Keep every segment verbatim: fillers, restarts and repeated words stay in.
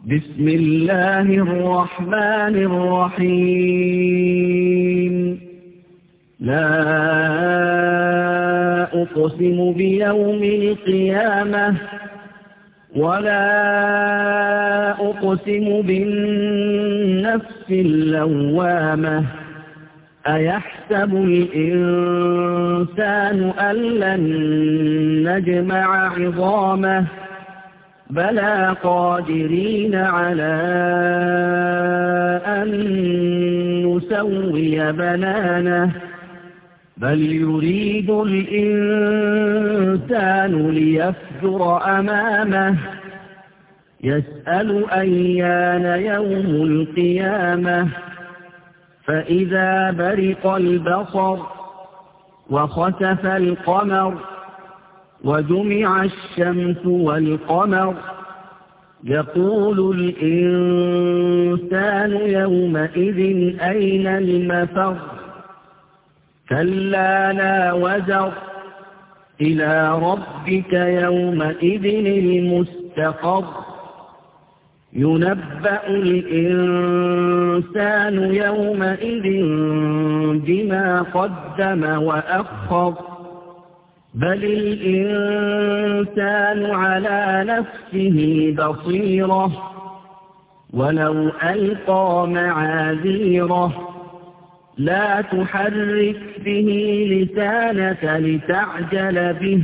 بسم الله الرحمن الرحيم لا أقسم بيوم القيامة ولا أقسم بالنفس اللوامة أيحسب الإنسان أن لن نجمع عظامه بلى قادرين على أن نسوي بنانه بل يريد الإنسان ليفجر أمامه يسأل أيان يوم القيامة فإذا برق البصر وخسف القمر وجمع الشمس والقمر يقول الإنسان يومئذ أين المفر كلا لا وزر إلى ربك يومئذ المستقر ينبأ الإنسان يومئذ بما قدم وأخر بل الإنسان على نفسه بصيرة ولو ألقى معاذيره لا تحرك به لسانك لتعجل به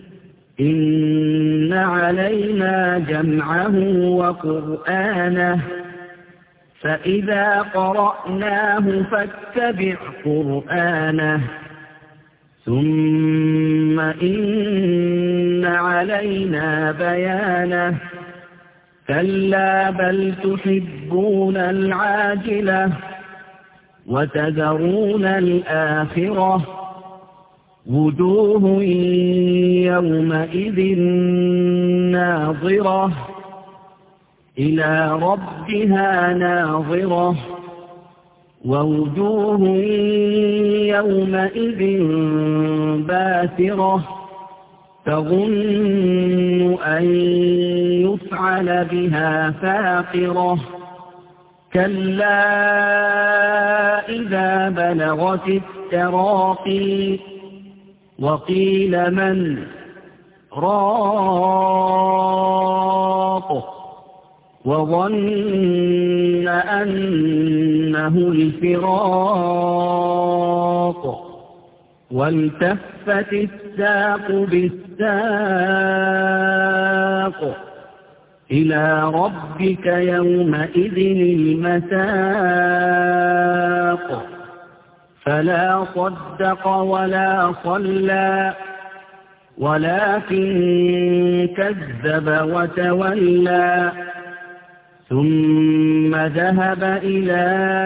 إن علينا جمعه وقرآنه فإذا قرأناه فاتبع قرآنه ثم إن علينا بيانه كلا بل تحبون العاجلة وتذرون الآخرة وجوه يومئذ ناظرة إلى ربها ناظرة ووجوه يومئذ باسرة تظن أن يفعل بها فاقرة كلا إذا بلغت التراقي وقيل من راق وظن أنه الفراق والتفت الساق بالساق إلى ربك يومئذ المساق فلا صدق ولا صلى ولكن كذب وتولى ثم ذهب إلى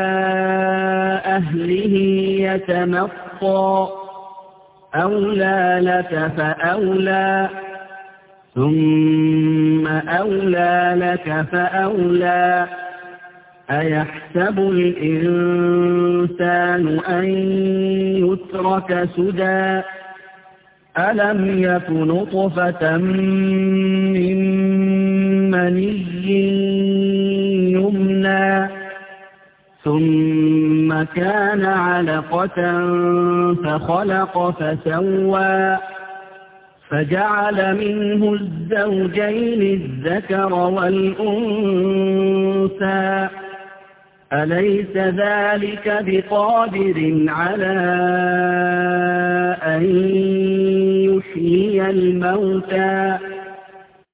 أهله يتمطى أولى لك فأولى ثم أولى لك فأولى أيحسب الإنسان أن يترك سدى ألم يك نطفة من مني يمنى ثم كان علقة فخلق فسوى فجعل منه الزوجين الذكر والأنثى أليس ذلك بقادر على أن يحيي الموتى